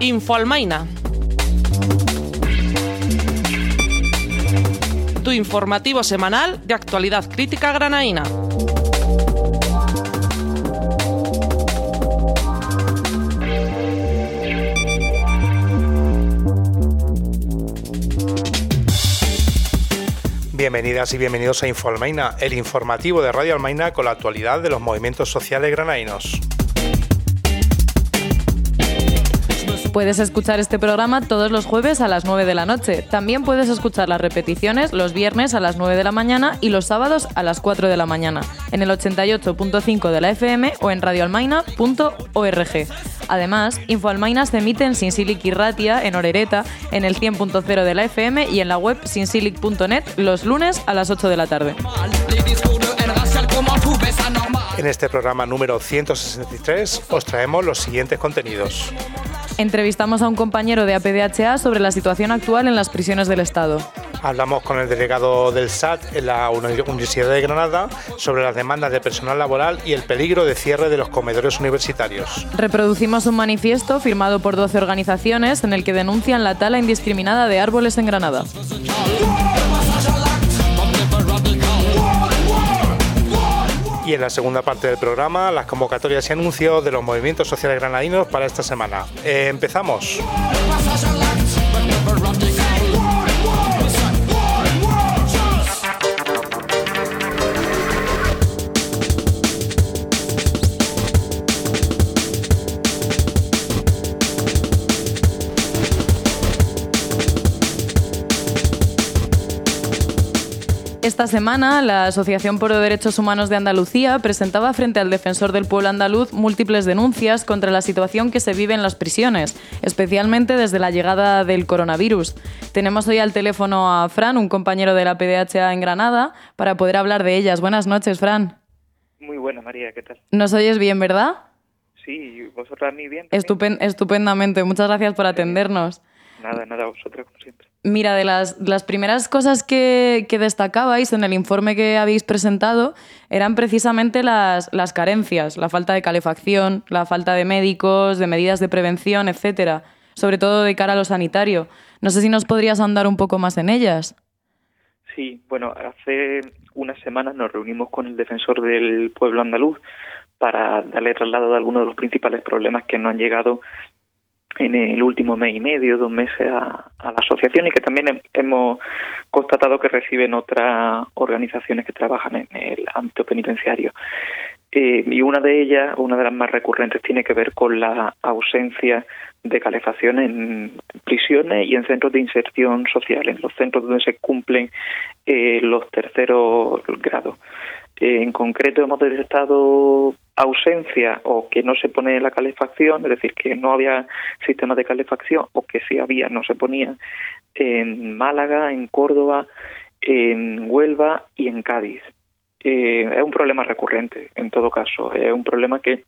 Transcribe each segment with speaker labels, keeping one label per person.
Speaker 1: Infoalmaina. Tu informativo semanal de actualidad crítica granaína.
Speaker 2: Bienvenidas y bienvenidos a Infoalmaina, el informativo de Radio Almaina con la actualidad de los movimientos sociales granaínos.
Speaker 3: Puedes escuchar este programa todos los jueves a las 9 de la noche. También puedes escuchar las repeticiones los viernes a las 9 de la mañana y los sábados a las 4 de la mañana, en el 88.5 de la FM o en radioalmaina.org. Además, Infoalmaina se emite en Sinsilic y Ratia, en Orereta, en el 100.0 de la FM y en la web sinsilic.net los lunes a las 8 de la tarde.
Speaker 2: En este programa número 163 os traemos los siguientes contenidos.
Speaker 3: Entrevistamos a un compañero de APDHA sobre la situación actual en las prisiones del Estado.
Speaker 2: Hablamos con el delegado del SAT en la Universidad de Granada sobre las demandas de personal laboral y el peligro de cierre de los comedores universitarios.
Speaker 3: Reproducimos un manifiesto firmado por 12 organizaciones en el que denuncian la tala indiscriminada de árboles en Granada.
Speaker 2: Y en la segunda parte del programa, las convocatorias y anuncios de los movimientos sociales granadinos para esta semana. ¡Empezamos!
Speaker 3: Esta semana, la Asociación por los Derechos Humanos de Andalucía presentaba frente al Defensor del Pueblo andaluz múltiples denuncias contra la situación que se vive en las prisiones, especialmente desde la llegada del coronavirus. Tenemos hoy al teléfono a Fran, un compañero de la PDHA en Granada, para poder hablar de ellas. Buenas noches, Fran.
Speaker 4: Muy buena, María, ¿qué tal?
Speaker 3: ¿Nos oyes bien, verdad?
Speaker 4: Sí, ¿vosotras a mí bien?
Speaker 3: Estupendamente, muchas gracias por atendernos.
Speaker 4: Nada, vosotros como siempre.
Speaker 3: Mira, de las primeras cosas que destacabais en el informe que habéis presentado eran precisamente las carencias, la falta de calefacción, la falta de médicos, de medidas de prevención, etcétera, sobre todo de cara a lo sanitario. No sé si nos podrías ahondar un poco más en ellas.
Speaker 4: Sí, bueno, hace unas semanas nos reunimos con el Defensor del Pueblo andaluz para darle traslado de algunos de los principales problemas que nos han llegado en el último mes y medio, 2 meses a la asociación y que también hemos constatado que reciben otras organizaciones que trabajan en el ámbito penitenciario. Y una de ellas, una de las más recurrentes, tiene que ver con la ausencia de calefacción en prisiones y en centros de inserción social, en los centros donde se cumplen los terceros grados. En concreto hemos detectado ausencia o que no se pone la calefacción, es decir, que no había sistema de calefacción o que sí había, no se ponía en Málaga, en Córdoba, en Huelva y en Cádiz. Es un problema recurrente, en todo caso. Es un problema que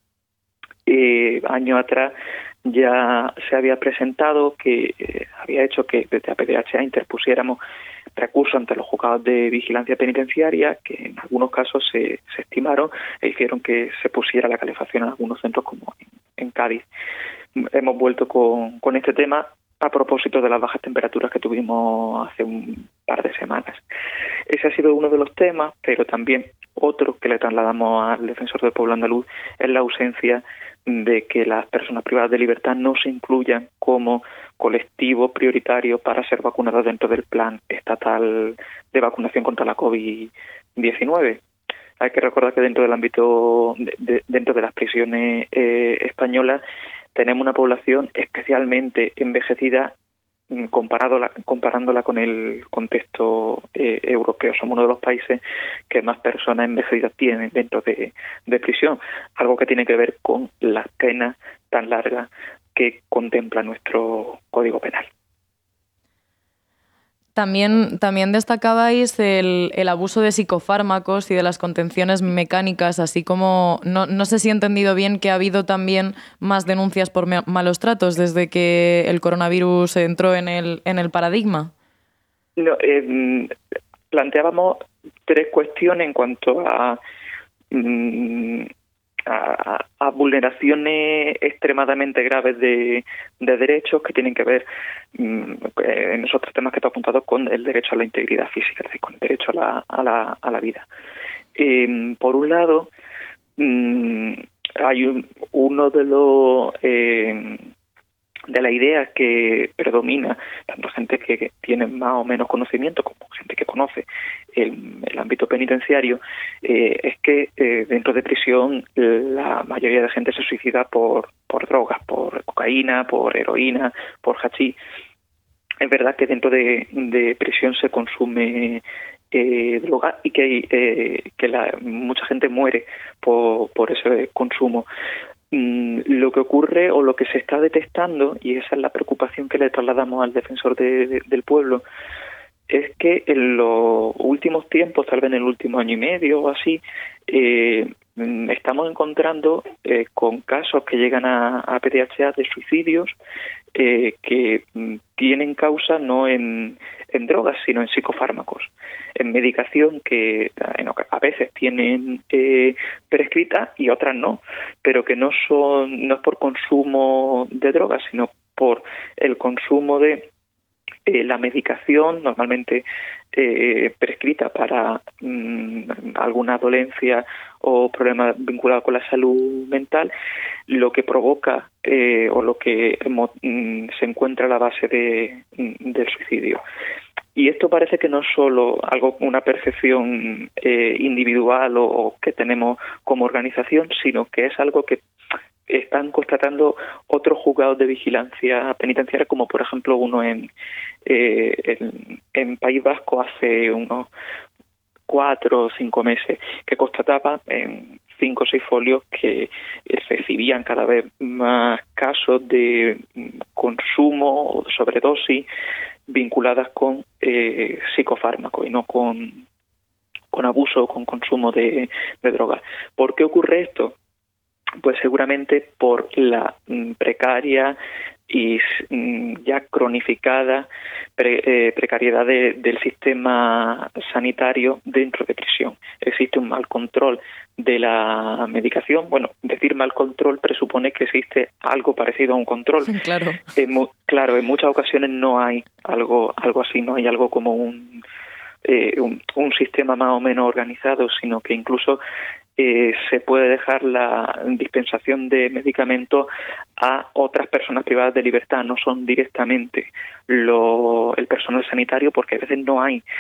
Speaker 4: años atrás ya se había presentado, que había hecho que desde APDHA interpusiéramos recursos ante los juzgados de vigilancia penitenciaria, que en algunos casos se estimaron e hicieron que se pusiera la calefacción en algunos centros como en Cádiz. Hemos vuelto con este tema a propósito de las bajas temperaturas que tuvimos hace un par de semanas. Ese ha sido uno de los temas, pero también otro que le trasladamos al Defensor del Pueblo andaluz es la ausencia de que las personas privadas de libertad no se incluyan como colectivo prioritario para ser vacunadas dentro del plan estatal de vacunación contra la COVID-19. Hay que recordar que dentro del ámbito, dentro de las prisiones españolas, tenemos una población especialmente envejecida comparándola con el contexto europeo. Somos uno de los países que más personas envejecidas tienen dentro de prisión, algo que tiene que ver con las penas tan largas que contempla nuestro Código Penal.
Speaker 3: También destacabais el abuso de psicofármacos y de las contenciones mecánicas, así como no sé si he entendido bien que ha habido también más denuncias por malos tratos desde que el coronavirus entró en el paradigma.
Speaker 4: No, planteábamos 3 cuestiones en cuanto a a vulneraciones extremadamente graves de derechos que tienen que ver en esos tres temas que te he apuntado con el derecho a la integridad física, es decir, con el derecho a la vida. Por un lado, hay uno de los de la idea que predomina, tanto gente que tiene más o menos conocimiento como gente que conoce el ámbito penitenciario, es que dentro de prisión la mayoría de gente se suicida por drogas, por cocaína, por heroína, por hachís. Es verdad que dentro de prisión se consume droga y que mucha gente muere por ese consumo. Lo que ocurre o lo que se está detectando, y esa es la preocupación que le trasladamos al defensor del pueblo, es que en los últimos tiempos, tal vez en el último año y medio o así, estamos encontrando con casos que llegan a PDHA de suicidios que tienen causa no en drogas, sino en psicofármacos, en medicación que a veces tienen prescrita y otras no, pero que no es por consumo de drogas, sino por el consumo de la medicación normalmente prescrita para alguna dolencia o problema vinculado con la salud mental, lo que provoca o lo que se encuentra a la base del suicidio. Y esto parece que no es solo una percepción individual o que tenemos como organización, sino que es algo que están constatando otros juzgados de vigilancia penitenciaria, como por ejemplo uno en País Vasco hace unos 4 o 5 meses, que constataba en 5 o 6 folios que recibían cada vez más casos de consumo o de sobredosis vinculadas con psicofármacos y no con abuso o con consumo de drogas. ¿Por qué ocurre esto? Pues seguramente por la precaria y ya cronificada precariedad del sistema sanitario dentro de prisión. Existe un mal control de la medicación. Bueno, decir mal control presupone que existe algo parecido a un control.
Speaker 3: Claro.
Speaker 4: Claro, en muchas ocasiones no hay algo así, no hay algo como un sistema más o menos organizado, sino que incluso se puede dejar la dispensación de medicamentos a otras personas privadas de libertad, no son directamente el personal sanitario, porque a veces no hay.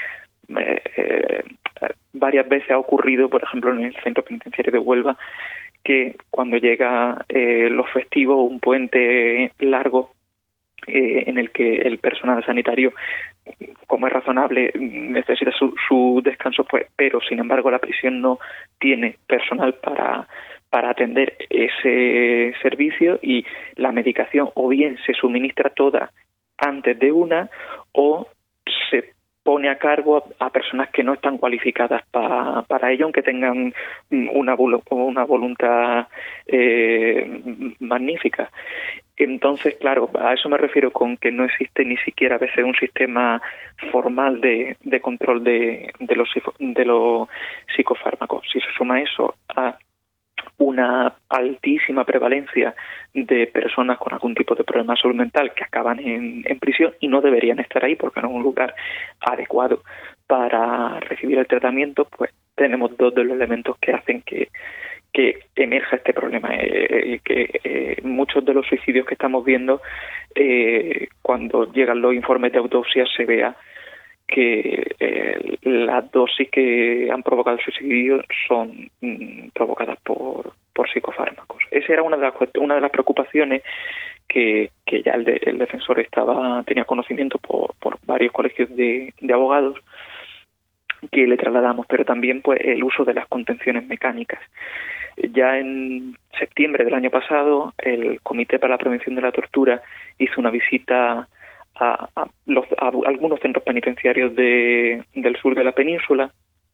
Speaker 4: Varias veces ha ocurrido, por ejemplo, en el centro penitenciario de Huelva, que cuando llega los festivos, un puente largo, en el que el personal sanitario, como es razonable, necesita su descanso, pues, pero sin embargo la prisión no tiene personal para atender ese servicio, y la medicación o bien se suministra toda antes de una o se pone a cargo a personas que no están cualificadas para ello, aunque tengan una voluntad magnífica. Entonces, claro, a eso me refiero con que no existe ni siquiera a veces un sistema formal de control de los psicofármacos. Si se suma eso a una altísima prevalencia de personas con algún tipo de problema de salud mental que acaban en prisión y no deberían estar ahí porque no es un lugar adecuado para recibir el tratamiento, pues tenemos dos de los elementos que hacen que emerja este problema, que muchos de los suicidios que estamos viendo, cuando llegan los informes de autopsia, se vea que las dosis que han provocado el suicidio son provocadas por psicofármacos. Esa era una de las preocupaciones que ya el defensor tenía conocimiento por varios colegios de abogados, que le trasladamos, pero también pues el uso de las contenciones mecánicas. Ya en septiembre del año pasado, el Comité para la Prevención de la Tortura hizo una visita a algunos centros penitenciarios del sur de la península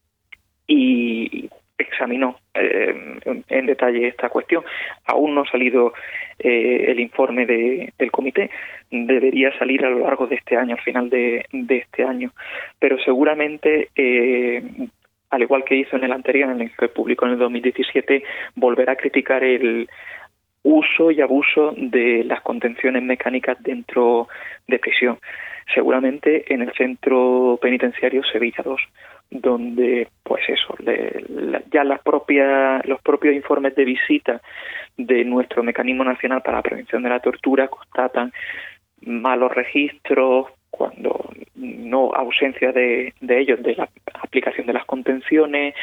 Speaker 4: y examinó en detalle esta cuestión. Aún no ha salido el informe del comité, debería salir a lo largo de este año, al final de este año, pero seguramente al igual que hizo en el anterior, en el que publicó en el 2017, volverá a criticar el uso y abuso de las contenciones mecánicas dentro de prisión. Seguramente en el centro penitenciario Sevilla 2, donde pues eso, ya los propios informes de visita de nuestro Mecanismo Nacional para la Prevención de la Tortura constatan malos registros, cuando no ausencia de ellos, de la aplicación de las contenciones,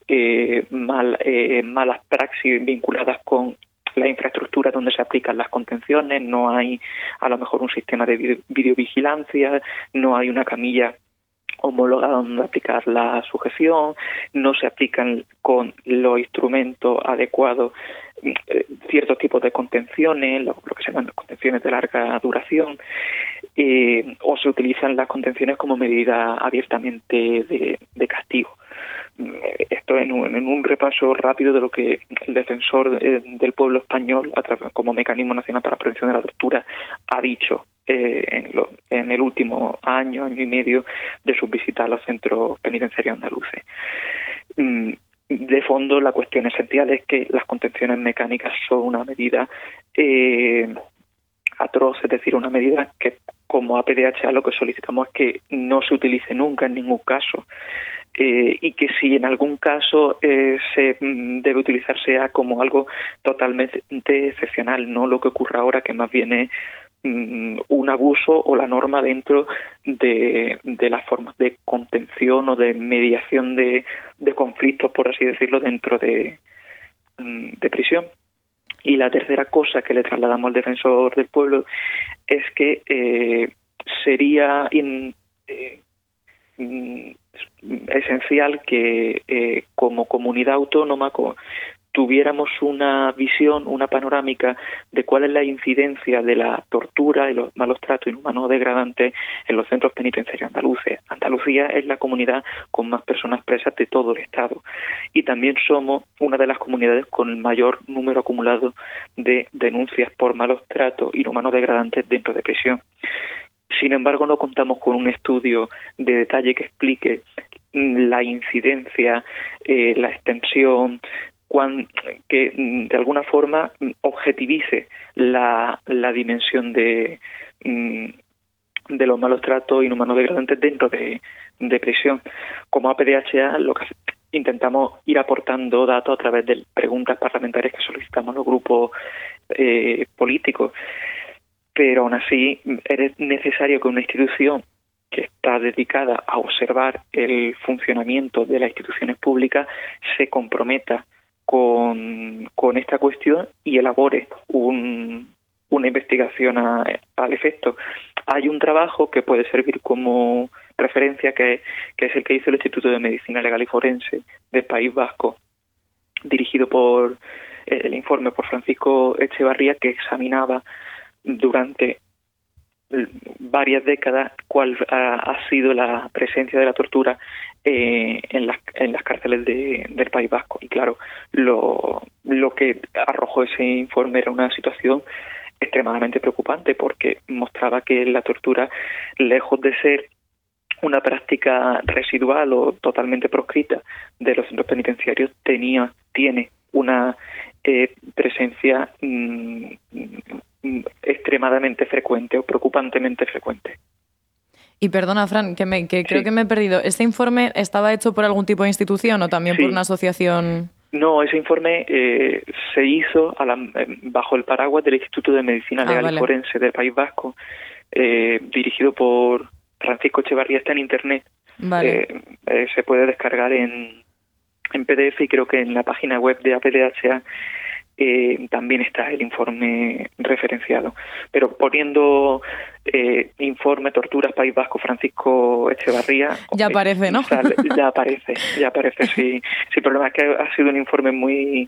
Speaker 4: malas praxis vinculadas con la infraestructura donde se aplican las contenciones, no hay a lo mejor un sistema de videovigilancia, no hay una camilla homologada donde aplicar la sujeción, no se aplican con los instrumentos adecuados ciertos tipos de contenciones, lo que se llaman contenciones de larga duración, o se utilizan las contenciones como medida abiertamente de castigo. Esto en un repaso rápido de lo que el defensor del pueblo español, como Mecanismo Nacional para la Prevención de la Tortura, ha dicho en el último año y medio de sus visitas a los centros penitenciarios andaluces. De fondo, la cuestión esencial es que las contenciones mecánicas son una medida atroz, es decir, una medida que como APDHA lo que solicitamos es que no se utilice nunca en ningún caso, y que si en algún caso se debe utilizar sea como algo totalmente excepcional, no lo que ocurre ahora, que más bien es un abuso o la norma dentro de las formas de contención o de mediación de conflictos, por así decirlo, dentro de prisión. Y la tercera cosa que le trasladamos al defensor del pueblo es que sería esencial que como comunidad autónoma tuviéramos una visión, una panorámica de cuál es la incidencia de la tortura y los malos tratos inhumanos degradantes en los centros penitenciarios andaluces. Andalucía es la comunidad con más personas presas de todo el Estado y también somos una de las comunidades con el mayor número acumulado de denuncias por malos tratos inhumanos degradantes dentro de prisión. Sin embargo, no contamos con un estudio de detalle que explique la incidencia, la extensión, que de alguna forma objetivice la dimensión de los malos tratos inhumanos degradantes dentro de prisión. Como APDHA, lo que intentamos ir aportando datos a través de preguntas parlamentarias que solicitamos los grupos políticos. Pero aún así es necesario que una institución que está dedicada a observar el funcionamiento de las instituciones públicas se comprometa con esta cuestión y elabore una investigación al efecto. Hay un trabajo que puede servir como referencia que es el que hizo el Instituto de Medicina Legal y Forense del País Vasco, dirigido por el informe por Francisco Echevarría, que examinaba durante varias décadas cuál ha sido la presencia de la tortura en las cárceles del País Vasco. Y claro, lo que arrojó ese informe era una situación extremadamente preocupante, porque mostraba que la tortura, lejos de ser una práctica residual o totalmente proscrita de los centros penitenciarios, tiene una presencia extremadamente frecuente o preocupantemente frecuente.
Speaker 3: Y perdona, Fran, creo que me he perdido. ¿Este informe estaba hecho por algún tipo de institución o también por una asociación?
Speaker 4: No, ese informe se hizo bajo el paraguas del Instituto de Medicina Legal y Forense del País Vasco, dirigido por Francisco Echevarría. Está en Internet.
Speaker 3: Vale.
Speaker 4: Se puede descargar en PDF y creo que en la página web de APDHA también está el informe referenciado. Pero poniendo informe Torturas País Vasco Francisco Echevarría,
Speaker 3: ya aparece, ¿no?
Speaker 4: Ya aparece, sí. El problema es que ha sido un informe muy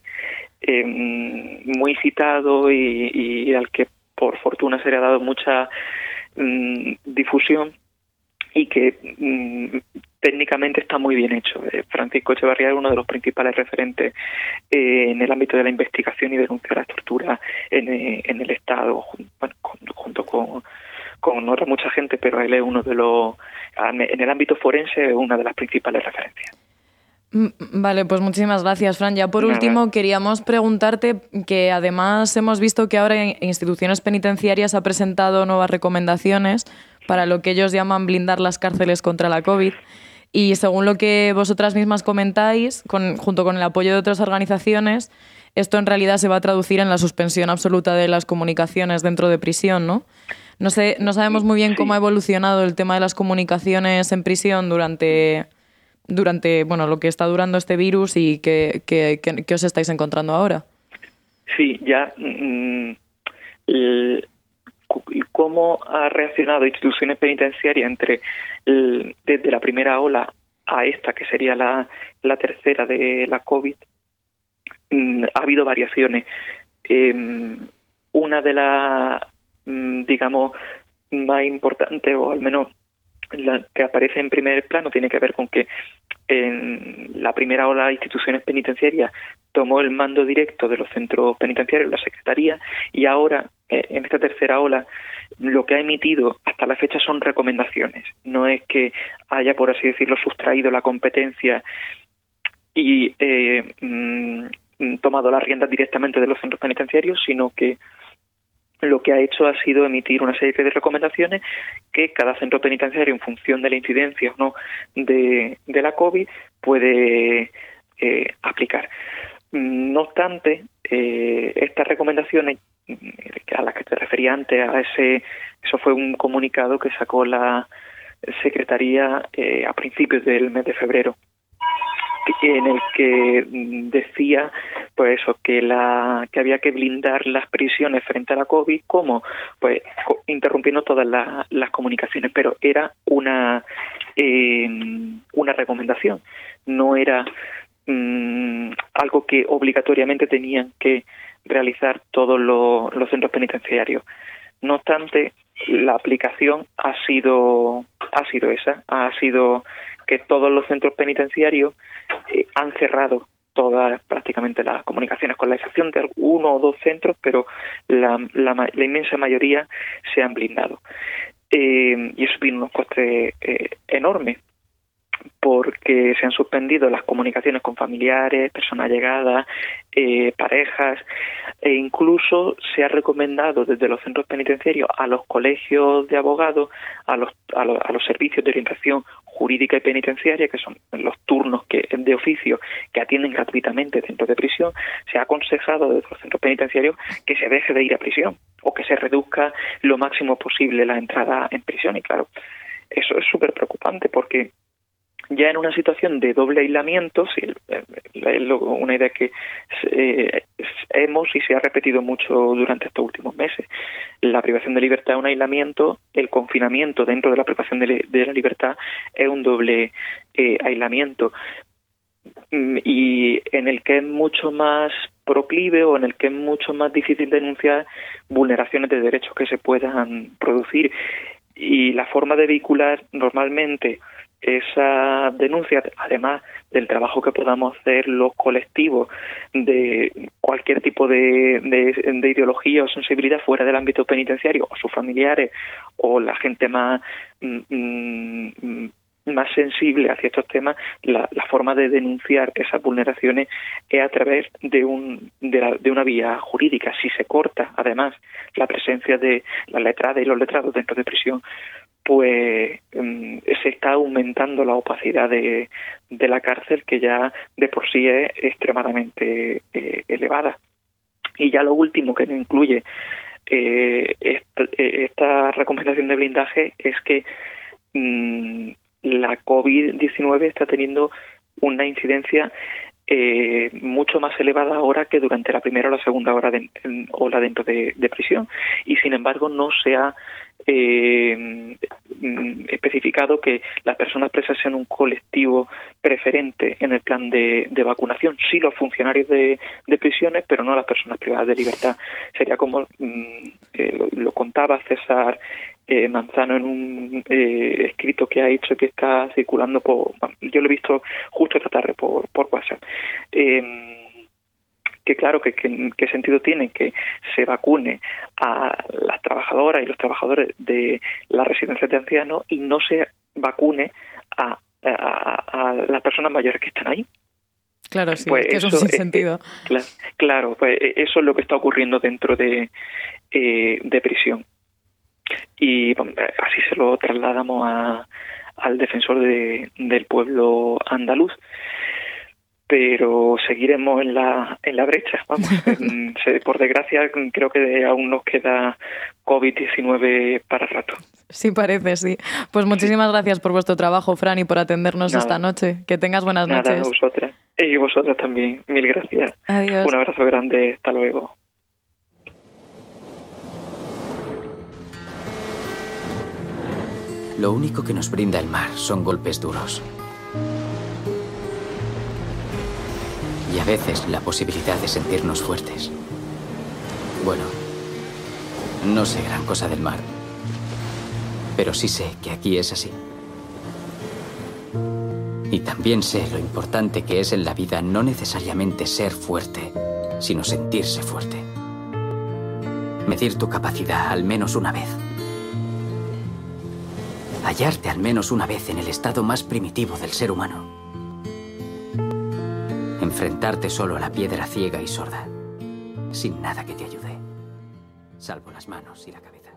Speaker 4: citado y al que por fortuna se le ha dado mucha difusión y que técnicamente está muy bien hecho. Francisco Echevarría es uno de los principales referentes en el ámbito de la investigación y denuncia de la tortura en el Estado, junto con otra mucha gente, pero él es uno de los, en el ámbito forense, es una de las principales referencias.
Speaker 3: Vale, pues muchísimas gracias, Fran. Ya por último, queríamos preguntarte que además hemos visto que ahora Instituciones Penitenciarias ha presentado nuevas recomendaciones para lo que ellos llaman blindar las cárceles contra la COVID. Y según lo que vosotras mismas comentáis, junto con el apoyo de otras organizaciones, esto en realidad se va a traducir en la suspensión absoluta de las comunicaciones dentro de prisión, ¿no? No sabemos muy bien cómo ha evolucionado el tema de las comunicaciones en prisión durante lo que está durando este virus y qué os estáis encontrando ahora.
Speaker 4: Sí, ya cómo ha reaccionado instituciones penitenciarias desde la primera ola a esta, que sería la tercera de la COVID. Ha habido variaciones. Una de las, digamos, más importantes, o al menos la que aparece en primer plano, tiene que ver con que en la primera ola de instituciones penitenciarias tomó el mando directo de los centros penitenciarios, la Secretaría, y ahora, en esta tercera ola, lo que ha emitido hasta la fecha son recomendaciones. No es que haya, por así decirlo, sustraído la competencia y tomado las riendas directamente de los centros penitenciarios, sino que lo que ha hecho ha sido emitir una serie de recomendaciones que cada centro penitenciario, en función de la incidencia o no de la COVID, puede aplicar. No obstante, estas recomendaciones a las que te refería antes, eso fue un comunicado que sacó la Secretaría a principios del mes de febrero, en el que decía pues eso, que había que blindar las prisiones frente a la COVID, como pues interrumpiendo todas las comunicaciones, pero era una recomendación, no era algo que obligatoriamente tenían que realizar todos los centros penitenciarios. No obstante, la aplicación ha sido que todos los centros penitenciarios han cerrado todas prácticamente las comunicaciones, con la excepción de uno o dos centros, pero la inmensa mayoría se han blindado. Y eso tiene unos costes enormes, porque se han suspendido las comunicaciones con familiares, personas allegadas, parejas, e incluso se ha recomendado desde los centros penitenciarios a los colegios de abogados, a los servicios de orientación jurídica y penitenciaria, que son los turnos de oficio que atienden gratuitamente dentro de prisión, se ha aconsejado desde los centros penitenciarios que se deje de ir a prisión o que se reduzca lo máximo posible la entrada en prisión. Y claro, eso es súper preocupante, porque ya en una situación de doble aislamiento, una idea que hemos y se ha repetido mucho durante estos últimos meses, la privación de libertad es un aislamiento, el confinamiento dentro de la privación de la libertad es un doble aislamiento, y en el que es mucho más proclive o en el que es mucho más difícil denunciar vulneraciones de derechos que se puedan producir. Y la forma de vehicular normalmente esa denuncia, además del trabajo que podamos hacer los colectivos de cualquier tipo de ideología o sensibilidad fuera del ámbito penitenciario, o sus familiares, o la gente más sensible hacia estos temas, la forma de denunciar esas vulneraciones es a través de una vía jurídica. Si se corta, además, la presencia de las letradas y los letrados dentro de prisión, pues se está aumentando la opacidad de la cárcel, que ya de por sí es extremadamente elevada. Y ya lo último que incluye esta recomendación de blindaje es que la COVID-19 está teniendo una incidencia mucho más elevada ahora que durante la primera o la segunda ola dentro de prisión, y sin embargo no se ha especificado que las personas presas sean un colectivo preferente en el plan de vacunación. Sí, los funcionarios de prisiones, pero no las personas privadas de libertad. Sería como lo contaba César Manzano en un escrito que ha hecho, que está circulando yo lo he visto justo esta tarde por WhatsApp, que claro, que qué sentido tiene que se vacune a las trabajadoras y los trabajadores de las residencias de ancianos y no se vacune a a las personas mayores que están ahí.
Speaker 3: Claro, sí,
Speaker 4: pues
Speaker 3: que es un sinsentido.
Speaker 4: Claro, pues eso es lo que está ocurriendo dentro de prisión. Y bueno, así se lo trasladamos al defensor del pueblo andaluz. Pero seguiremos en la brecha, vamos. Por desgracia, creo que aún nos queda COVID-19 para rato.
Speaker 3: Sí, parece, sí. Pues muchísimas gracias por vuestro trabajo, Fran, y por atendernos esta noche. Que tengas buenas noches.
Speaker 4: Nada, vosotras. Y vosotras también. Mil gracias.
Speaker 3: Adiós.
Speaker 4: Un abrazo grande. Hasta luego.
Speaker 5: Lo único que nos brinda el mar son golpes duros. Y a veces la posibilidad de sentirnos fuertes. Bueno, no sé gran cosa del mar, pero sí sé que aquí es así. Y también sé lo importante que es en la vida no necesariamente ser fuerte, sino sentirse fuerte. Medir tu capacidad al menos una vez. Hallarte al menos una vez en el estado más primitivo del ser humano. Enfrentarte solo a la piedra ciega y sorda, sin nada que te ayude, salvo las manos y la cabeza.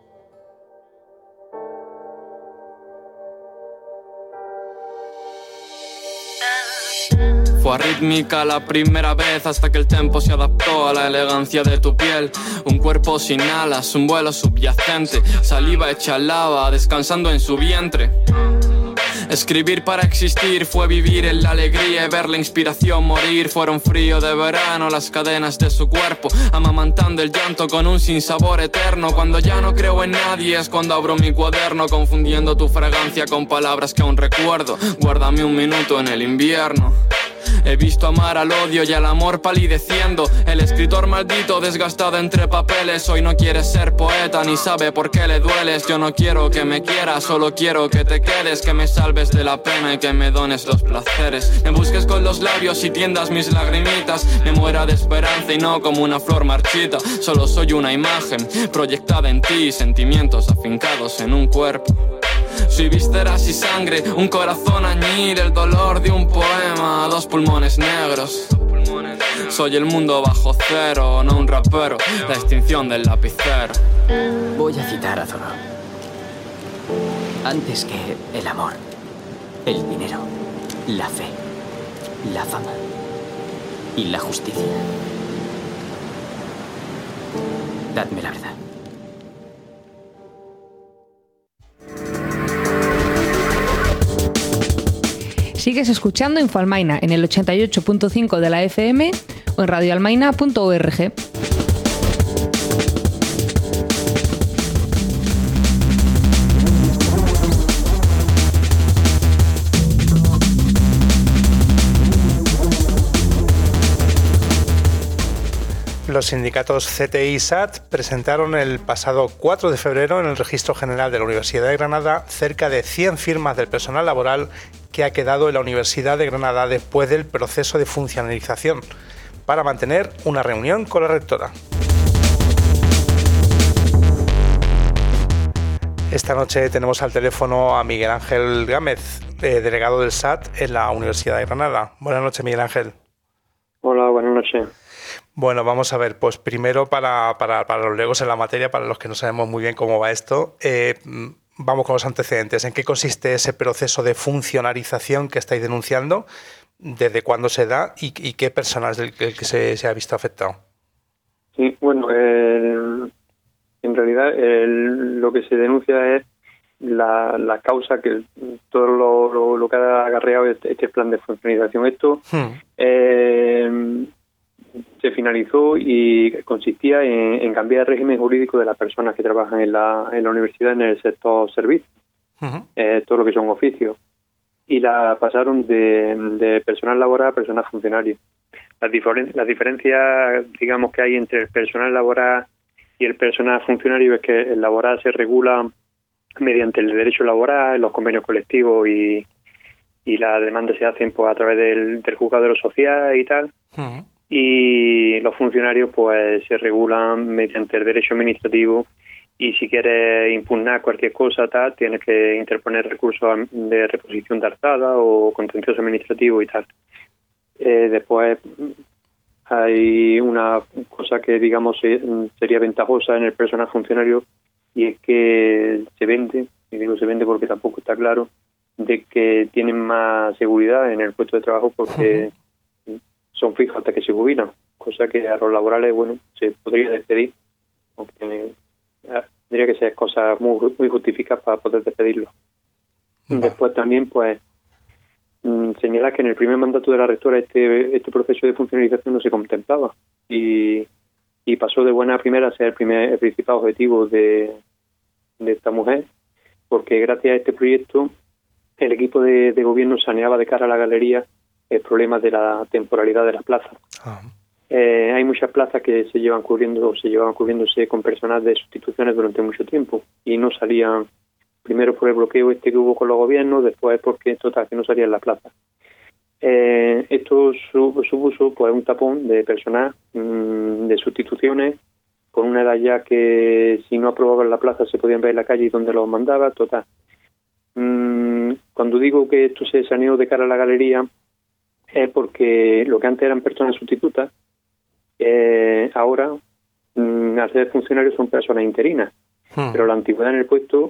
Speaker 6: Fue arrítmica la primera vez hasta que el tempo se adaptó a la elegancia de tu piel. Un cuerpo sin alas, un vuelo subyacente, saliva hecha lava descansando en su vientre. Escribir para existir fue vivir en la alegría y ver la inspiración morir. Fueron frío de verano las cadenas de su cuerpo, amamantando el llanto con un sinsabor eterno. Cuando ya no creo en nadie es cuando abro mi cuaderno, confundiendo tu fragancia con palabras que aún recuerdo. Guárdame un minuto en el invierno. He visto amar al odio y al amor palideciendo. El escritor maldito desgastado entre papeles. Hoy no quiere ser poeta ni sabe por qué le dueles. Yo no quiero que me quieras, solo quiero que te quedes, que me salves de la pena y que me dones los placeres. Me busques con los labios y tiendas mis lagrimitas. Me muera de esperanza y no como una flor marchita. Solo soy una imagen proyectada en ti, sentimientos afincados en un cuerpo. Soy vísceras y sangre, un corazón añil, el dolor de un poema, dos pulmones negros. Soy el mundo bajo cero, no un rapero, la extinción del lapicero.
Speaker 5: Voy a citar a Thoreau. Antes que el amor, el dinero, la fe, la fama y la justicia. Dadme la verdad.
Speaker 7: Sigues escuchando Infoalmaina en el 88.5 de la FM o en radioalmaina.org.
Speaker 2: Los sindicatos CTI y SAT presentaron el pasado 4 de febrero en el Registro General de la Universidad de Granada cerca de 100 firmas del personal laboral que ha quedado en la Universidad de Granada después del proceso de funcionalización para mantener una reunión con la rectora. Esta noche tenemos al teléfono a Miguel Ángel Gámez, delegado del SAT en la Universidad de Granada. Buenas noches, Miguel Ángel.
Speaker 8: Hola, buenas noches.
Speaker 2: Bueno, vamos a ver, pues primero para los legos en la materia, para los que no sabemos muy bien cómo va esto, vamos con los antecedentes. ¿En qué consiste ese proceso de funcionarización que estáis denunciando? ¿Desde cuándo se da y qué personal es el que se ha visto afectado?
Speaker 8: Sí, bueno, en realidad lo que se denuncia es la causa que todo lo que ha acarreado este plan de funcionarización. Esto se finalizó y consistía en cambiar el régimen jurídico de las personas que trabajan en la universidad en el sector servicio, todo lo que son oficios, y la pasaron de personal laboral a personal funcionario. Las diferencias, digamos, que hay entre el personal laboral y el personal funcionario es que el laboral se regula mediante el derecho laboral, los convenios colectivos y las demandas se hacen pues a través del juzgado de lo social y tal. Y los funcionarios pues se regulan mediante el derecho administrativo y si quieres impugnar cualquier cosa, tal, tienes que interponer recursos de reposición de alzada o contencioso administrativo y tal. Después hay una cosa que, digamos, sería ventajosa en el personal funcionario, y es que se vende, y digo se vende porque tampoco está claro, de que tienen más seguridad en el puesto de trabajo porque son fijos hasta que se jubilan, cosa que a los laborales, bueno, se podría despedir, aunque tendría que ser cosas muy justificadas para poder despedirlo. Después también, pues, señalar que en el primer mandato de la rectora este proceso de funcionalización no se contemplaba y pasó de buena primera a ser el principal objetivo de esta mujer, porque gracias a este proyecto el equipo de gobierno saneaba de cara a la galería el problema de la temporalidad de las plazas. Hay muchas plazas que se llevan cubriéndose con personal de sustituciones durante mucho tiempo y no salían, primero por el bloqueo que hubo con los gobiernos, después porque total que no salían las plazas. Esto supuso pues un tapón de personal de sustituciones con una edad ya que si no aprobaban la plaza se podían ver en la calle y donde los mandaba, total. Cuando digo que esto se saneó de cara a la galería es porque lo que antes eran personas sustitutas, ahora al ser funcionarios son personas interinas, pero la antigüedad en el puesto,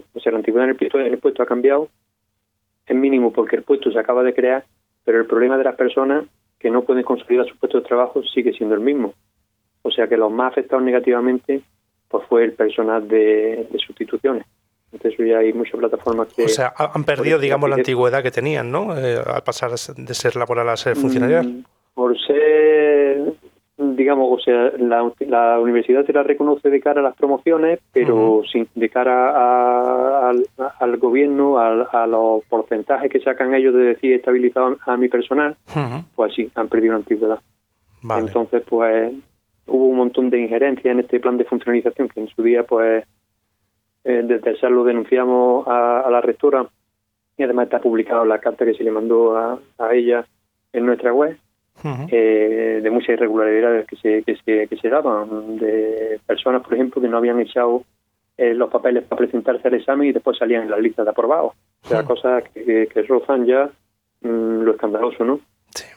Speaker 8: ha cambiado, es mínimo porque el puesto se acaba de crear, pero el problema de las personas que no pueden consolidar su puesto de trabajo sigue siendo el mismo. O sea que los más afectados negativamente pues fue el personal de sustituciones. Entonces ya hay muchas plataformas que...
Speaker 2: O sea, han perdido, digamos, la antigüedad que tenían, ¿no? Al pasar de ser laboral a ser funcionarial.
Speaker 8: Por ser, digamos, o sea, la universidad se la reconoce de cara a las promociones, pero sin de cara al gobierno, a los porcentajes que sacan ellos de decir estabilizado a mi personal, pues sí, han perdido la antigüedad. Vale. Entonces, pues, hubo un montón de injerencias en este plan de funcionalización que en su día, pues, desde el SAR lo denunciamos a la rectora y además está publicado la carta que se le mandó a ella en nuestra web, de muchas irregularidades que se daban, de personas, por ejemplo, que no habían echado los papeles para presentarse al examen y después salían en las listas de aprobados. O sea, cosas que rozan ya lo escandaloso, ¿no? Sí.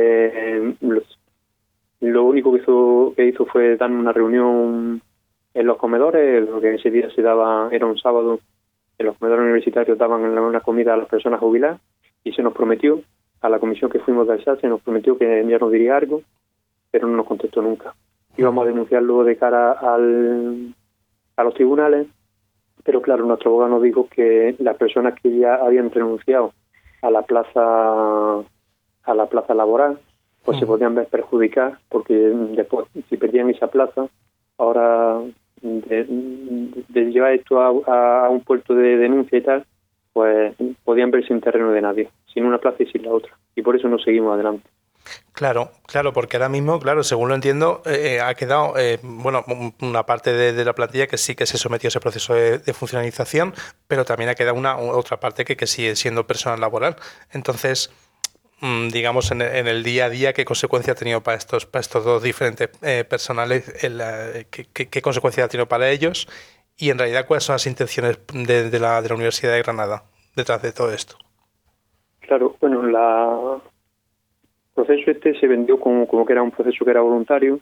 Speaker 8: Lo único que hizo fue dar una reunión en los comedores, lo que ese día se daba, era un sábado, en los comedores universitarios daban una comida a las personas jubiladas y se nos prometió, a la comisión que fuimos de Alsacia, se nos prometió que ya nos diría algo, pero no nos contestó nunca. Íbamos a denunciarlo de cara a los tribunales, pero claro, nuestro abogado nos dijo que las personas que ya habían renunciado a la plaza laboral, pues se podían ver perjudicadas, porque después, si perdían esa plaza, ahora de llevar esto a un puerto de denuncia y tal, pues podían verse sin terreno de nadie, sin una plaza y sin la otra. Y por eso no seguimos adelante.
Speaker 2: Claro, porque ahora mismo, claro, según lo entiendo, ha quedado, una parte de la plantilla que sí que se sometió a ese proceso de funcionalización, pero también ha quedado otra parte que sigue siendo personal laboral. Entonces, digamos, en el día a día, ¿qué consecuencia ha tenido para estos dos diferentes personales? ¿Qué consecuencia ha tenido para ellos? Y en realidad, ¿cuáles son las intenciones de la Universidad de Granada detrás de todo esto? Claro, bueno, el proceso se vendió como que era un proceso que era voluntario,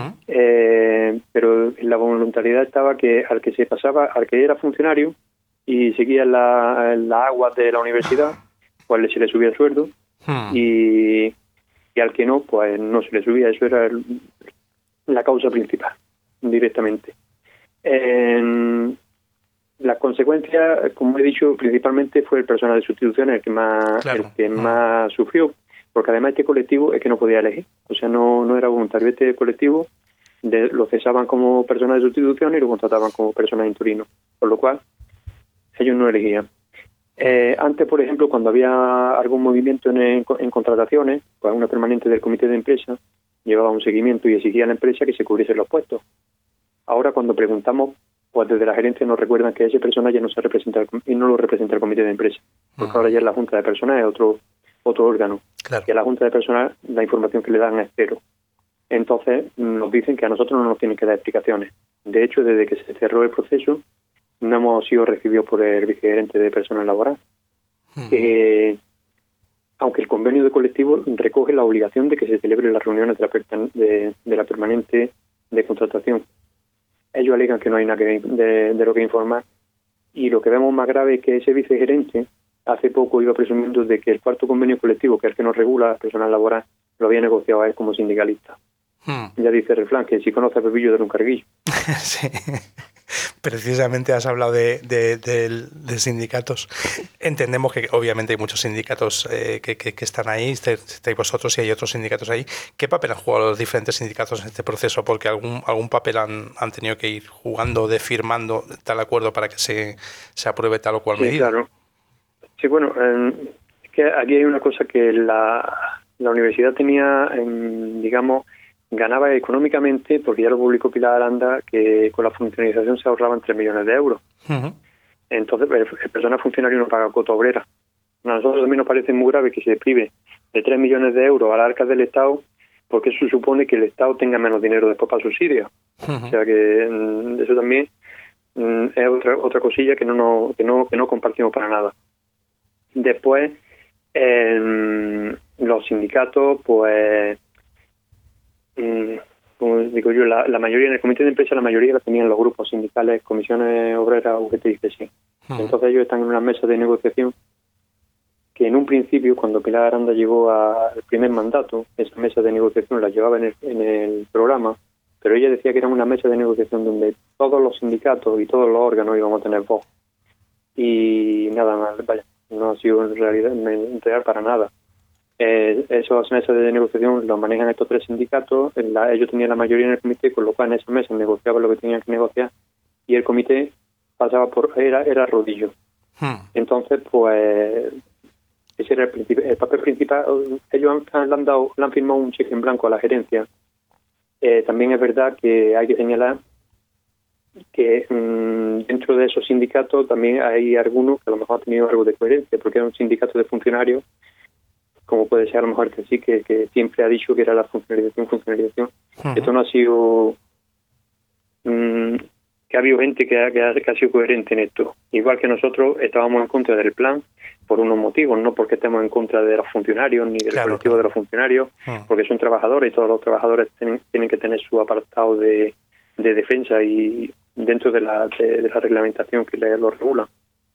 Speaker 2: pero la voluntariedad estaba que al que se pasaba, al que era funcionario y seguía la agua de la universidad, pues se le subía el sueldo, y al que no, pues no se le subía. Eso era la causa principal, directamente. Las consecuencias, como he dicho, principalmente fue el personal de sustitución el que más sufrió, porque además este colectivo es que no podía elegir, o sea, no era voluntario. Este colectivo lo cesaban como personal de sustitución y lo contrataban como personal interino, por lo cual ellos no elegían. Antes, por ejemplo, cuando había algún movimiento en contrataciones, pues una permanente del comité de empresa llevaba un seguimiento y exigía a la empresa que se cubriesen los puestos. Ahora, cuando preguntamos, pues desde la gerencia nos recuerdan que ese personal ya no se representa y no lo representa el comité de empresa, porque ahora ya es la junta de personal, es otro órgano. Claro. Y a la junta de personal la información que le dan es cero. Entonces nos dicen que a nosotros no nos tienen que dar explicaciones.
Speaker 8: De hecho, desde que se cerró el proceso, no hemos sido recibidos por el vicegerente de personal laboral. Aunque el convenio de colectivo recoge la obligación de que se celebren las reuniones de la permanente de contratación. Ellos alegan que no hay nada de lo que informar, y lo que vemos más grave es que ese vicegerente hace poco iba presumiendo de que el cuarto convenio colectivo, que es el que nos regula el personal laboral, lo había negociado a él como sindicalista. Ya dice el refrán que si conoce a Pepillo de un carguillo.
Speaker 2: Sí. Precisamente has hablado de sindicatos. Entendemos que obviamente hay muchos sindicatos que están ahí, estáis vosotros y hay otros sindicatos ahí. ¿Qué papel han jugado los diferentes sindicatos en este proceso? Porque algún papel han tenido que ir jugando, firmando tal acuerdo para que se apruebe tal o cual medida.
Speaker 8: Claro. Sí, bueno, es que aquí hay una cosa que la universidad tenía, digamos, ganaba económicamente, porque ya lo publicó Pilar Aranda, que con la funcionalización se ahorraban 3 millones de euros. Entonces, el personal funcionario no paga cuota obrera. A nosotros también nos parece muy grave que se prive de 3 millones de euros a las arcas del Estado, porque eso supone que el Estado tenga menos dinero después para subsidios. O sea que eso también es otra cosilla que no compartimos para nada. Después, los sindicatos, pues, como digo yo, la mayoría en el comité de empresa, la mayoría la tenían los grupos sindicales, comisiones obreras, UGT y CSI. Entonces ellos están en una mesa de negociación que en un principio, cuando Pilar Aranda llegó al primer mandato, esa mesa de negociación la llevaba en el programa, pero ella decía que era una mesa de negociación donde todos los sindicatos y todos los órganos íbamos a tener voz. Y nada más, vaya, no ha sido en realidad real para nada. Esas mesas de negociación los manejan estos 3 sindicatos, ellos tenían la mayoría en el comité, con lo cual en esa mesa negociaban lo que tenían que negociar y el comité pasaba era rodillo. Entonces, pues, ese era el papel principal. Ellos le han firmado un cheque en blanco a la gerencia. También es verdad que hay que señalar que dentro de esos sindicatos también hay algunos que a lo mejor han tenido algo de coherencia, porque era un sindicato de funcionarios, como puede ser a lo mejor que siempre ha dicho que era la funcionalización. Esto no ha sido... que ha habido gente que ha sido coherente en esto. Igual que nosotros estábamos en contra del plan por unos motivos, no porque estemos en contra de los funcionarios ni del colectivo de los funcionarios, porque son trabajadores y todos los trabajadores tienen que tener su apartado de defensa y dentro de la reglamentación que lo regula.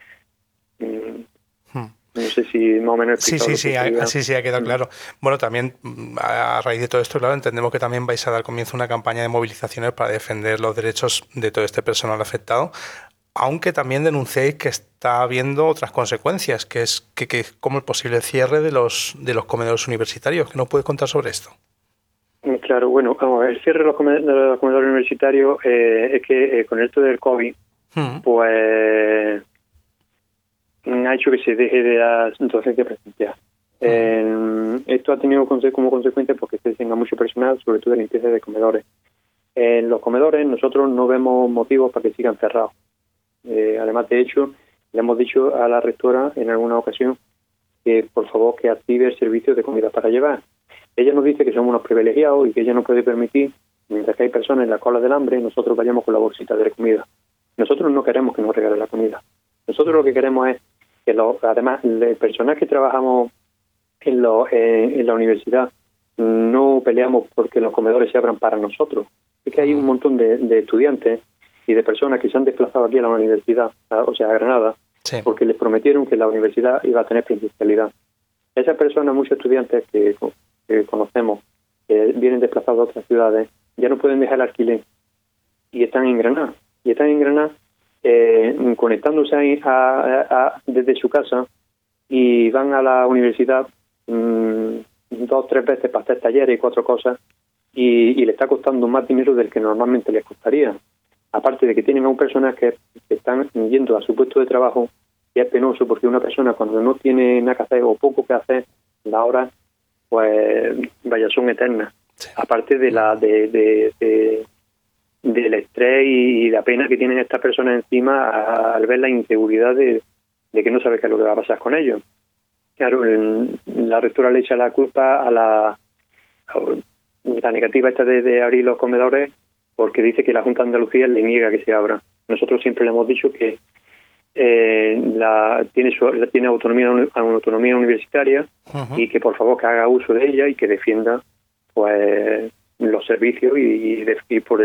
Speaker 8: No sé si más o menos...
Speaker 2: Sí, ha quedado claro. Bueno, también a raíz de todo esto, claro, entendemos que también vais a dar comienzo a una campaña de movilizaciones para defender los derechos de todo este personal afectado, aunque también denunciéis que está habiendo otras consecuencias, que es como el posible cierre de los comedores universitarios. ¿Qué nos puedes contar sobre esto?
Speaker 8: Claro, bueno, el cierre de los comedores universitarios es que con esto del COVID, pues... ha hecho que se deje de la docencia presencial. Esto ha tenido como consecuencia porque se tenga mucho personal, sobre todo de limpieza de comedores. En los comedores nosotros no vemos motivos para que sigan cerrados. Además, de hecho, le hemos dicho a la rectora en alguna ocasión que por favor que active el servicio de comida para llevar. Ella nos dice que somos unos privilegiados y que ella no puede permitir, mientras que hay personas en la cola del hambre, nosotros vayamos con la bolsita de comida. Nosotros no queremos que nos regalen la comida. Nosotros lo que queremos es que además el personal que trabajamos en la universidad no peleamos porque los comedores se abran para nosotros. Es que hay un montón de estudiantes y de personas que se han desplazado aquí a la universidad, o sea, a Granada, porque les prometieron que la universidad iba a tener presencialidad. Esas personas, muchos estudiantes que conocemos, que vienen desplazados a otras ciudades, ya no pueden dejar el alquiler y están en Granada. Conectándose ahí desde su casa y van a la universidad 2 o 3 veces para hacer talleres y 4 cosas y le está costando más dinero del que normalmente les costaría. Aparte de que tienen a un personal que están yendo a su puesto de trabajo, y es penoso porque una persona cuando no tiene nada que hacer o poco que hacer, las horas, pues vaya, son eternas. Aparte de del estrés y la pena que tienen estas personas encima al ver la inseguridad de que no sabe qué es lo que va a pasar con ellos. Claro, la rectora le echa la culpa a la negativa esta de abrir los comedores porque dice que la Junta de Andalucía le niega que se abra. Nosotros siempre le hemos dicho que tiene autonomía universitaria y que por favor que haga uso de ella y que defienda pues los servicios y por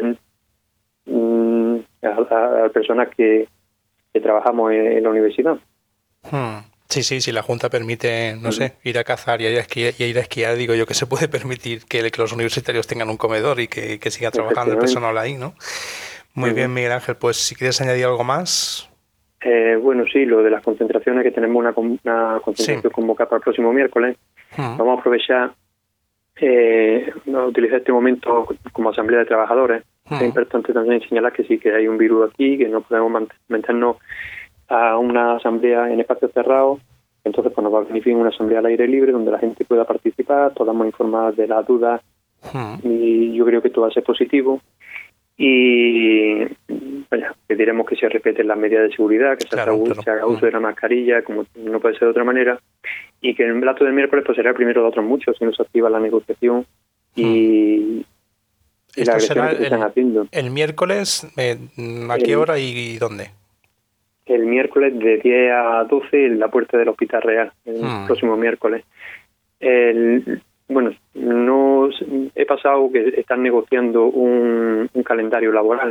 Speaker 8: a personas que trabajamos en la universidad.
Speaker 2: Sí, si la Junta permite, no sé, ir a cazar y ir a esquiar, digo yo que se puede permitir que los universitarios tengan un comedor y que siga trabajando el personal ahí, ¿no? Muy bien, Miguel Ángel, pues si quieres añadir algo más.
Speaker 8: Bueno, sí, lo de las concentraciones, que tenemos una concentración convocada para el próximo miércoles. Vamos a aprovechar, utilizar este momento como asamblea de trabajadores. Es importante también señalar que sí, que hay un virus aquí, que no podemos mantenernos a una asamblea en espacios cerrados. Entonces pues nos va a venir una asamblea al aire libre donde la gente pueda participar, todas más informadas de las dudas, y yo creo que todo va a ser positivo. Y pediremos que se respeten las medidas de seguridad, que se haga uso de la mascarilla, como no puede ser de otra manera, y que el acto del miércoles pues será el primero de otros muchos si no se activa la negociación y la agresión que están haciendo.
Speaker 2: El miércoles, ¿a qué hora y dónde?
Speaker 8: El miércoles de 10 a 12 en la puerta del Hospital Real, el próximo miércoles. Bueno, no he pasado que están negociando un calendario laboral,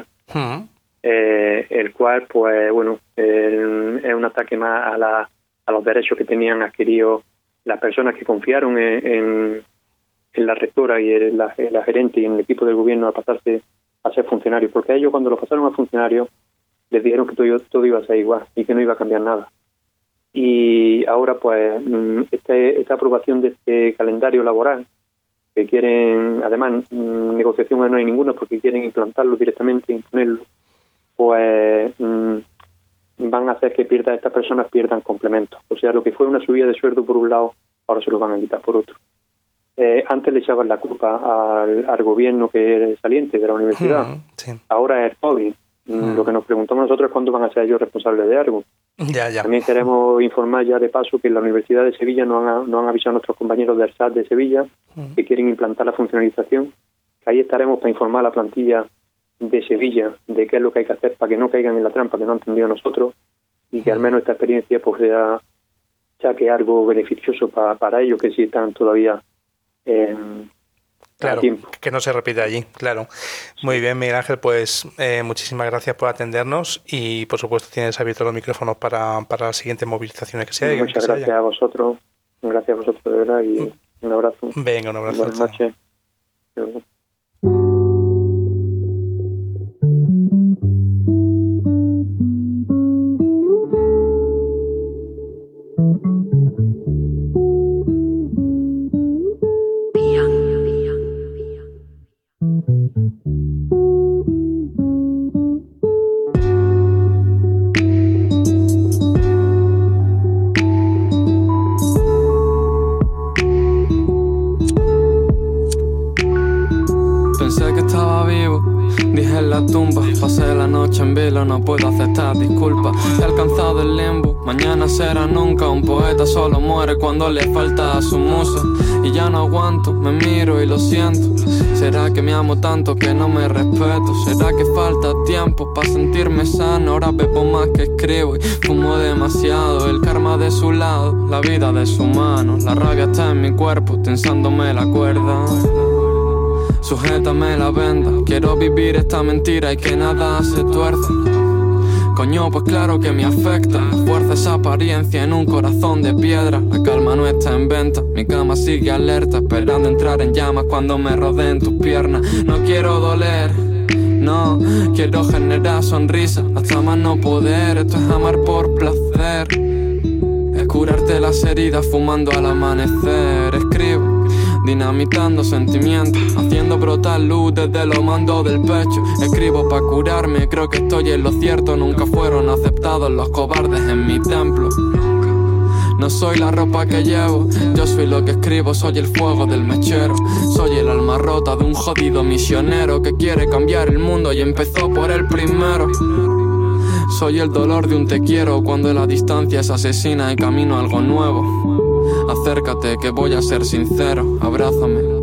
Speaker 8: el cual, pues bueno, es un ataque más a los derechos que tenían adquiridos las personas que confiaron en la rectora y en la gerente y en el equipo del gobierno a pasarse a ser funcionarios, porque a ellos cuando lo pasaron a funcionarios les dijeron que todo iba a ser igual y que no iba a cambiar nada. Y ahora pues esta aprobación de este calendario laboral, que quieren, además negociación no hay ninguna porque quieren implantarlo directamente, imponerlo, pues van a hacer que estas personas pierdan complementos. O sea, lo que fue una subida de sueldo por un lado, ahora se lo van a quitar por otro. Antes le echaban la culpa al gobierno que es saliente de la universidad. Ahora es el COVID. Lo que nos preguntamos nosotros es cuándo van a ser ellos responsables de algo. También queremos informar ya de paso que en la Universidad de Sevilla nos han avisado a nuestros compañeros del SAT de Sevilla que quieren implantar la funcionalización. Ahí estaremos para informar a la plantilla de Sevilla de qué es lo que hay que hacer para que no caigan en la trampa que no han entendido nosotros y que al menos esta experiencia pues sea que algo beneficioso para ellos que sí están todavía
Speaker 2: claro, que no se repita allí, claro. Muy bien, Miguel Ángel, pues muchísimas gracias por atendernos y por supuesto tienes abiertos los micrófonos para las siguientes movilizaciones que se hagan.
Speaker 8: Muchas gracias a vosotros, de verdad, y un abrazo.
Speaker 2: Venga, un abrazo.
Speaker 8: Buenas noches.
Speaker 6: Pasé la noche en vilo, no puedo aceptar disculpas. He alcanzado el limbo, mañana será nunca. Un poeta solo muere cuando le falta a su musa. Y ya no aguanto, me miro y lo siento. ¿Será que me amo tanto que no me respeto? ¿Será que falta tiempo para sentirme sano? Ahora bebo más que escribo y fumo demasiado. El karma de su lado, la vida de su mano. La rabia está en mi cuerpo, tensándome la cuerda. Sujétame la venda, quiero vivir esta mentira y que nada se tuerza. Coño, pues claro que me afecta. La fuerza esa apariencia en un corazón de piedra. La calma no está en venta, mi cama sigue alerta, esperando entrar en llamas cuando me rodeen tus piernas. No quiero doler, no, quiero generar sonrisa hasta más no poder. Esto es amar por placer, es curarte las heridas fumando al amanecer. Escribo dinamitando sentimientos, haciendo brotar luz desde lo mando del pecho. Escribo para curarme, creo que estoy en lo cierto. Nunca fueron aceptados los cobardes en mi templo. No soy la ropa que llevo, yo soy lo que escribo. Soy el fuego del mechero, soy el alma rota de un jodido misionero que quiere cambiar el mundo y empezó por el primero. Soy el dolor de un te quiero cuando la distancia es asesina y camino a algo nuevo. Acércate que voy a ser sincero, abrázame.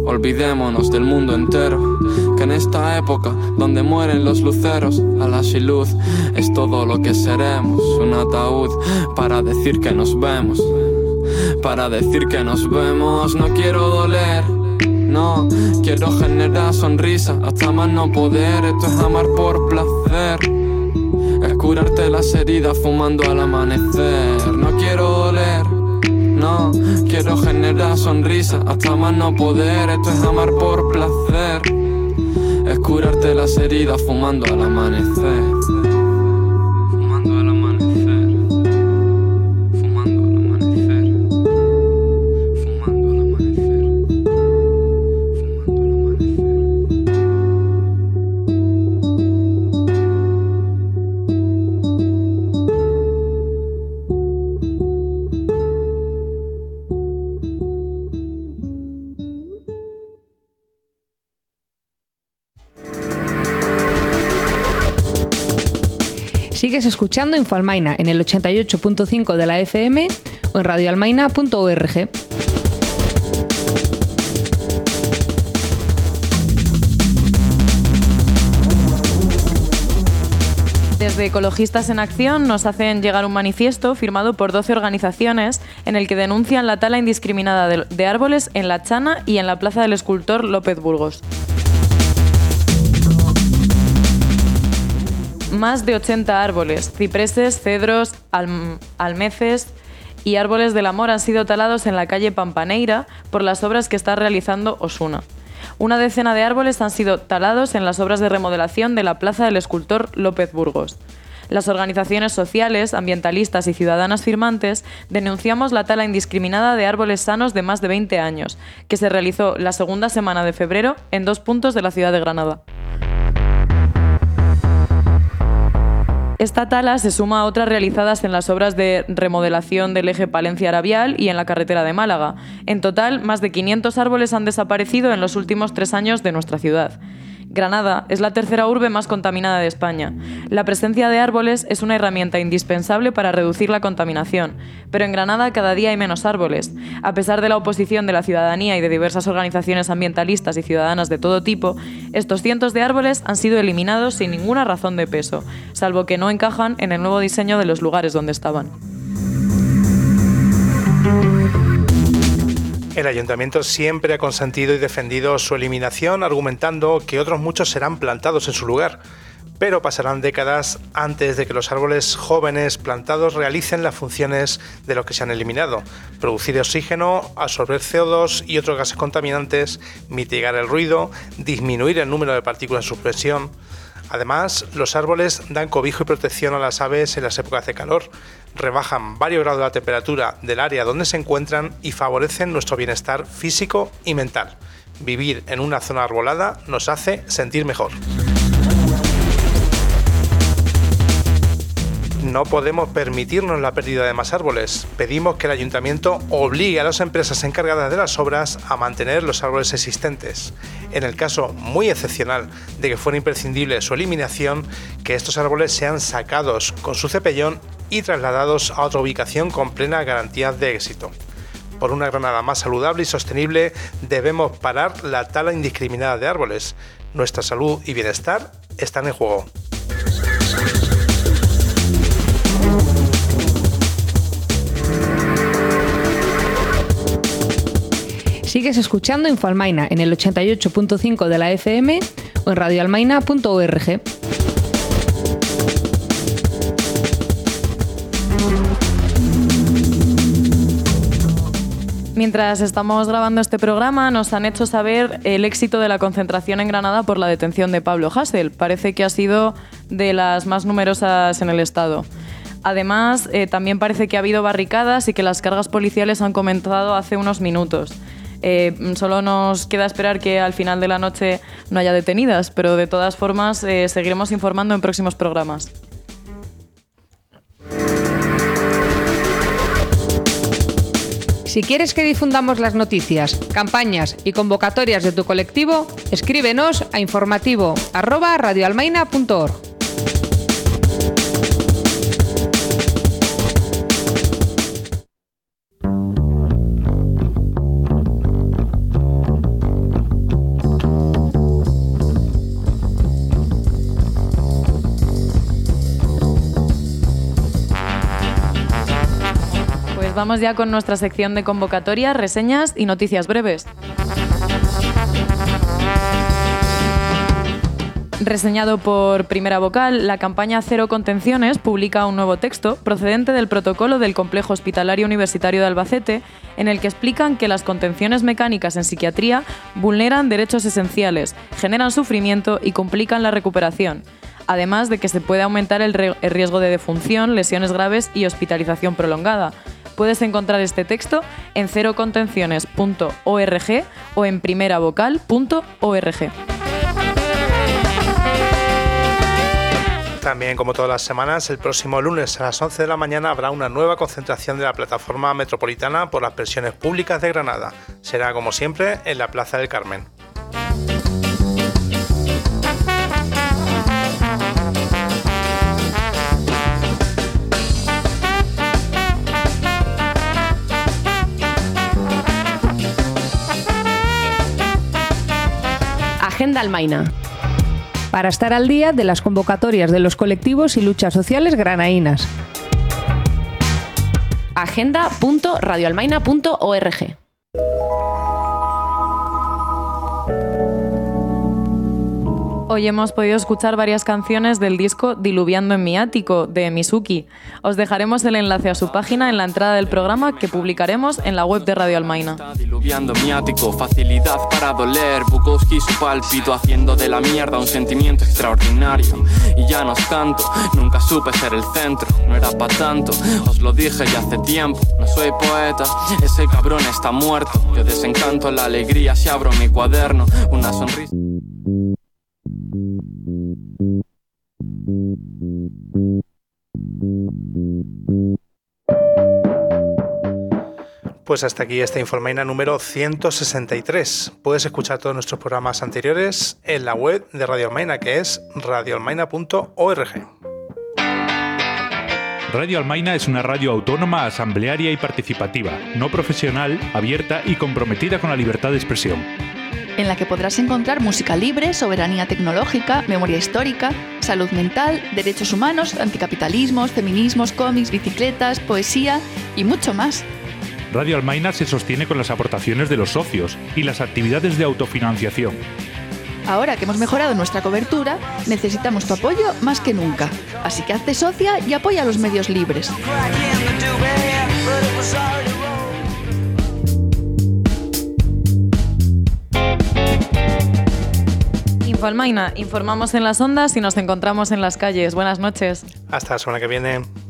Speaker 6: olvidémonos del mundo entero. Que en esta época donde mueren los luceros, alas y luz es todo lo que seremos. Un ataúd para decir que nos vemos, para decir que nos vemos. No quiero doler, no, quiero generar sonrisa hasta más no poder. Esto es amar por placer, es curarte las heridas fumando al amanecer. No quiero doler, no, quiero generar sonrisa hasta más no poder. Esto es amar por placer, es curarte las heridas fumando al amanecer. Fumando al amanecer, fumando al amanecer, fumando al amanecer, fumando al
Speaker 7: Sigues escuchando Infoalmaina en el 88.5 de la FM o en radioalmaina.org.
Speaker 3: Desde Ecologistas en Acción nos hacen llegar un manifiesto firmado por 12 organizaciones en el que denuncian la tala indiscriminada de árboles en La Chana y en la Plaza del Escultor López Burgos. Más de 80 árboles, cipreses, cedros, almeces y árboles del amor han sido talados en la calle Pampaneira por las obras que está realizando Osuna. Una decena de árboles han sido talados en las obras de remodelación de la Plaza del Escultor López Burgos. Las organizaciones sociales, ambientalistas y ciudadanas firmantes denunciamos la tala indiscriminada de árboles sanos de más de 20 años, que se realizó la segunda semana de febrero en 2 puntos de la ciudad de Granada. Esta tala se suma a otras realizadas en las obras de remodelación del eje Palencia-Arabial y en la carretera de Málaga. En total, más de 500 árboles han desaparecido en los últimos 3 años de nuestra ciudad. Granada es la tercera urbe más contaminada de España. La presencia de árboles es una herramienta indispensable para reducir la contaminación, pero en Granada cada día hay menos árboles. A pesar de la oposición de la ciudadanía y de diversas organizaciones ambientalistas y ciudadanas de todo tipo, estos cientos de árboles han sido eliminados sin ninguna razón de peso, salvo que no encajan en el nuevo diseño de los lugares donde estaban.
Speaker 2: El ayuntamiento siempre ha consentido y defendido su eliminación, argumentando que otros muchos serán plantados en su lugar. Pero pasarán décadas antes de que los árboles jóvenes plantados realicen las funciones de los que se han eliminado: producir oxígeno, absorber CO2 y otros gases contaminantes, mitigar el ruido, disminuir el número de partículas en suspensión. Además, los árboles dan cobijo y protección a las aves en las épocas de calor, rebajan varios grados la temperatura del área donde se encuentran y favorecen nuestro bienestar físico y mental. Vivir en una zona arbolada nos hace sentir mejor. No podemos permitirnos la pérdida de más árboles. Pedimos que el ayuntamiento obligue a las empresas encargadas de las obras a mantener los árboles existentes. En el caso muy excepcional de que fuera imprescindible su eliminación, que estos árboles sean sacados con su cepellón y trasladados a otra ubicación con plena garantía de éxito. Por una Granada más saludable y sostenible, debemos parar la tala indiscriminada de árboles. Nuestra salud y bienestar están en juego.
Speaker 7: Sigues escuchando Infoalmaina en el 88.5 de la FM o en radioalmaina.org.
Speaker 3: Mientras estamos grabando este programa, nos han hecho saber el éxito de la concentración en Granada por la detención de Pablo Hasél. Parece que ha sido de las más numerosas en el estado. Además, también parece que ha habido barricadas y que las cargas policiales han comenzado hace unos minutos. Solo nos queda esperar que al final de la noche no haya detenidas, pero de todas formas seguiremos informando en próximos programas.
Speaker 7: Si quieres que difundamos las noticias, campañas y convocatorias de tu colectivo, escríbenos a informativo@radioalmaina.org.
Speaker 3: Pues vamos ya con nuestra sección de convocatorias, reseñas y noticias breves. Reseñado por Primera Vocal, la campaña Cero Contenciones publica un nuevo texto procedente del protocolo del Complejo Hospitalario Universitario de Albacete, en el que explican que las contenciones mecánicas en psiquiatría vulneran derechos esenciales, generan sufrimiento y complican la recuperación, además de que se puede aumentar el riesgo de defunción, lesiones graves y hospitalización prolongada. Puedes encontrar este texto en cerocontenciones.org o en primeravocal.org.
Speaker 2: También, como todas las semanas, el próximo lunes a las 11 de la mañana habrá una nueva concentración de la Plataforma Metropolitana por las Pensiones Públicas de Granada. Será, como siempre, en la Plaza del Carmen.
Speaker 9: Agenda Almaina.
Speaker 7: Para estar al día de las convocatorias de los colectivos y luchas sociales granainas.
Speaker 9: Agenda.radioalmaina.org.
Speaker 3: Hoy hemos podido escuchar varias canciones del disco Diluviando en mi ático, de Mizuki. Os dejaremos el enlace a su página en la entrada del programa que publicaremos en la web de Radio Almaina.
Speaker 6: Diluviando en mi ático, facilidad para doler, Bukowski su pálpito, haciendo de la mierda un sentimiento extraordinario. Y ya no os canto, nunca supe ser el centro, no era pa' tanto, os lo dije ya hace tiempo, no soy poeta, ese cabrón está muerto. Yo desencanto la alegría si abro mi cuaderno, una sonrisa.
Speaker 2: Pues hasta aquí esta Infoalmaina número 163. Puedes escuchar todos nuestros programas anteriores en la web de Radio Almaina, que es radioalmaina.org.
Speaker 10: Radio Almaina es una radio autónoma, asamblearia y participativa, no profesional, abierta y comprometida con la libertad de expresión.
Speaker 11: En la que podrás encontrar música libre, soberanía tecnológica, memoria histórica, salud mental, derechos humanos, anticapitalismos, feminismos, cómics, bicicletas, poesía y mucho más.
Speaker 10: Radio Almaina se sostiene con las aportaciones de los socios y las actividades de autofinanciación.
Speaker 11: Ahora que hemos mejorado nuestra cobertura, necesitamos tu apoyo más que nunca. Así que hazte socia y apoya a los medios libres.
Speaker 3: Infoalmaina, informamos en las ondas y nos encontramos en las calles. Buenas noches.
Speaker 2: Hasta la semana que viene.